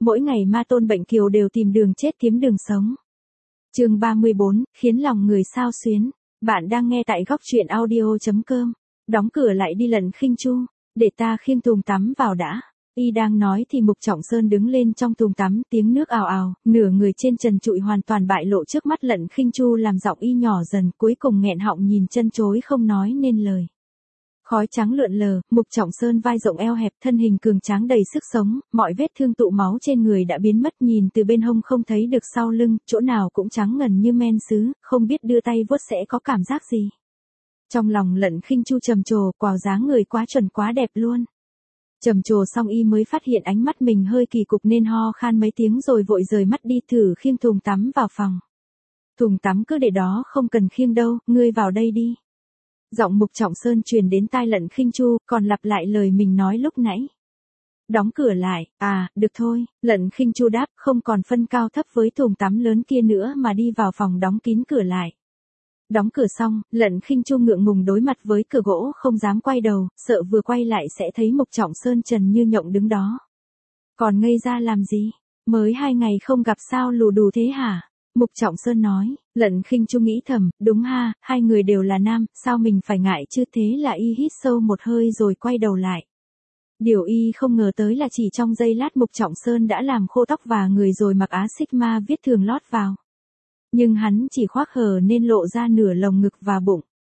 mỗi ngày ma tôn bệnh kiều đều tìm đường chết kiếm đường sống. Chương 34, khiến lòng người xao xuyến. Bạn đang nghe tại góc truyện audio.com. Đóng cửa lại đi Lận Khinh Chu, để ta khiêng thùng tắm vào đã. Y đang nói thì Mục Trọng Sơn đứng lên trong thùng tắm, tiếng nước ào ào, nửa người trên trần trụi hoàn toàn bại lộ trước mắt Lận Khinh Chu, làm giọng y nhỏ dần, cuối cùng nghẹn họng nhìn chân chối không nói nên lời. Khói trắng lượn lờ, Mục Trọng Sơn vai rộng eo hẹp, thân hình cường tráng đầy sức sống, mọi vết thương tụ máu trên người đã biến mất, nhìn từ bên hông không thấy được sau lưng, chỗ nào cũng trắng ngần như men sứ, không biết đưa tay vuốt sẽ có cảm giác gì. Trong lòng Lận Khinh Chu trầm trồ, quào dáng người quá chuẩn quá đẹp luôn. Trầm trồ xong y mới phát hiện ánh mắt mình hơi kỳ cục nên ho khan mấy tiếng rồi vội rời mắt đi, thử khiêng thùng tắm vào phòng. Thùng tắm cứ để đó không cần khiêng đâu, ngươi vào đây đi. Giọng Mục Trọng Sơn truyền đến tai Lận Khinh Chu, còn lặp lại lời mình nói lúc nãy. Đóng cửa lại, được thôi, Lận Khinh Chu đáp, không còn phân cao thấp với thùng tắm lớn kia nữa mà đi vào phòng đóng kín cửa lại. Đóng cửa xong, Lận Khinh Chu ngượng ngùng đối mặt với cửa gỗ, không dám quay đầu, sợ vừa quay lại sẽ thấy Mục Trọng Sơn trần như nhộng đứng đó. Còn ngây ra làm gì? Mới 2 ngày không gặp sao lù đù thế hả? Mục Trọng Sơn nói. Lận Khinh Chu nghĩ thầm, đúng ha, hai người đều là nam, sao mình phải ngại chứ, thế là y hít sâu một hơi rồi quay đầu lại. Điều y không ngờ tới là chỉ trong giây lát Mục Trọng Sơn đã làm khô tóc và người rồi mặc Á Sigma viết thường lót vào. Nhưng hắn chỉ khoác hở nên lộ ra nửa lồng ngực và bụng.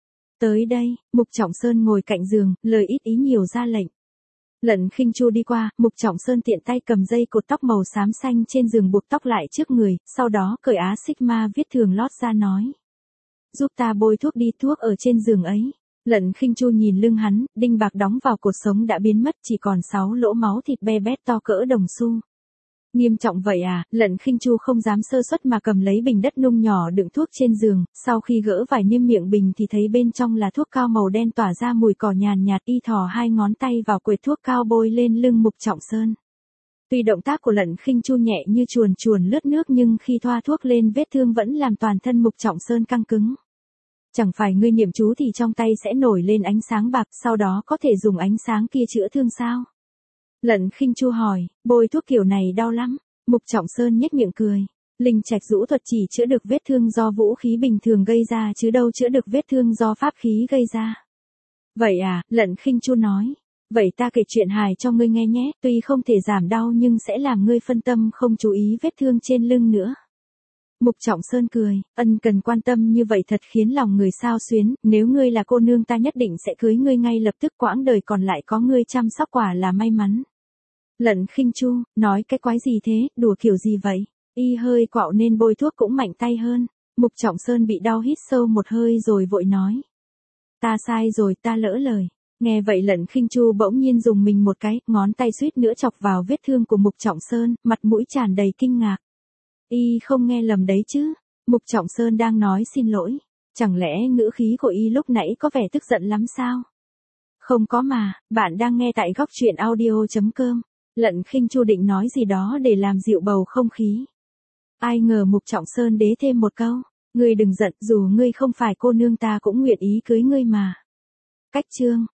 Tới đây, Mục Trọng Sơn ngồi cạnh giường, lời ít ý nhiều ra lệnh. Lận Khinh Chu đi qua, Mục Trọng Sơn tiện tay cầm dây cột tóc màu xám xanh trên giường buộc tóc lại trước người, sau đó cởi Á Sigma viết thường lót ra nói. Giúp ta bôi thuốc đi, thuốc ở trên giường ấy. Lận Khinh Chu nhìn lưng hắn, đinh bạc đóng vào cột sống đã biến mất, chỉ còn 6 lỗ máu thịt be bét to cỡ đồng xu. Nghiêm trọng vậy à? Lận Khinh Chu không dám sơ suất mà cầm lấy bình đất nung nhỏ đựng thuốc trên giường, sau khi gỡ vải niêm miệng bình thì thấy bên trong là thuốc cao màu đen tỏa ra mùi cỏ nhàn nhạt, y thò 2 ngón tay vào quệt thuốc cao bôi lên lưng Mục Trọng Sơn. Tuy động tác của Lận Khinh Chu nhẹ như chuồn chuồn lướt nước nhưng khi thoa thuốc lên vết thương vẫn làm toàn thân Mục Trọng Sơn căng cứng. Chẳng phải ngươi niệm chú thì trong tay sẽ nổi lên ánh sáng bạc, sau đó có thể dùng ánh sáng kia chữa thương sao? Lận Khinh Chu hỏi, bôi thuốc kiểu này đau lắm. Mục Trọng Sơn nhếch miệng cười. Linh Trạch Dũ thuật chỉ chữa được vết thương do vũ khí bình thường gây ra chứ đâu chữa được vết thương do pháp khí gây ra. Vậy à, Lận Khinh Chu nói. Vậy ta kể chuyện hài cho ngươi nghe nhé, tuy không thể giảm đau nhưng sẽ làm ngươi phân tâm không chú ý vết thương trên lưng nữa. Mục Trọng Sơn cười, ân cần quan tâm như vậy thật khiến lòng người xao xuyến, nếu ngươi là cô nương ta nhất định sẽ cưới ngươi ngay lập tức, quãng đời còn lại có ngươi chăm sóc quả là may mắn. Lận Khinh Chu, nói cái quái gì thế, đùa kiểu gì vậy? Y hơi quạo nên bôi thuốc cũng mạnh tay hơn. Mục Trọng Sơn bị đau hít sâu một hơi rồi vội nói. Ta sai rồi, ta lỡ lời. Nghe vậy Lận Khinh Chu bỗng nhiên dùng mình một cái, ngón tay suýt nữa chọc vào vết thương của Mục Trọng Sơn, mặt mũi tràn đầy kinh ngạc. Y không nghe lầm đấy chứ? Mục Trọng Sơn đang nói xin lỗi. Chẳng lẽ ngữ khí của y lúc nãy có vẻ tức giận lắm sao? Không có mà, bạn đang nghe tại góc truyện audio.com. Lận Khinh Chu định nói gì đó để làm dịu bầu không khí. Ai ngờ Mục Trọng Sơn đế thêm một câu. Ngươi đừng giận, dù ngươi không phải cô nương ta cũng nguyện ý cưới ngươi mà. Cách chương.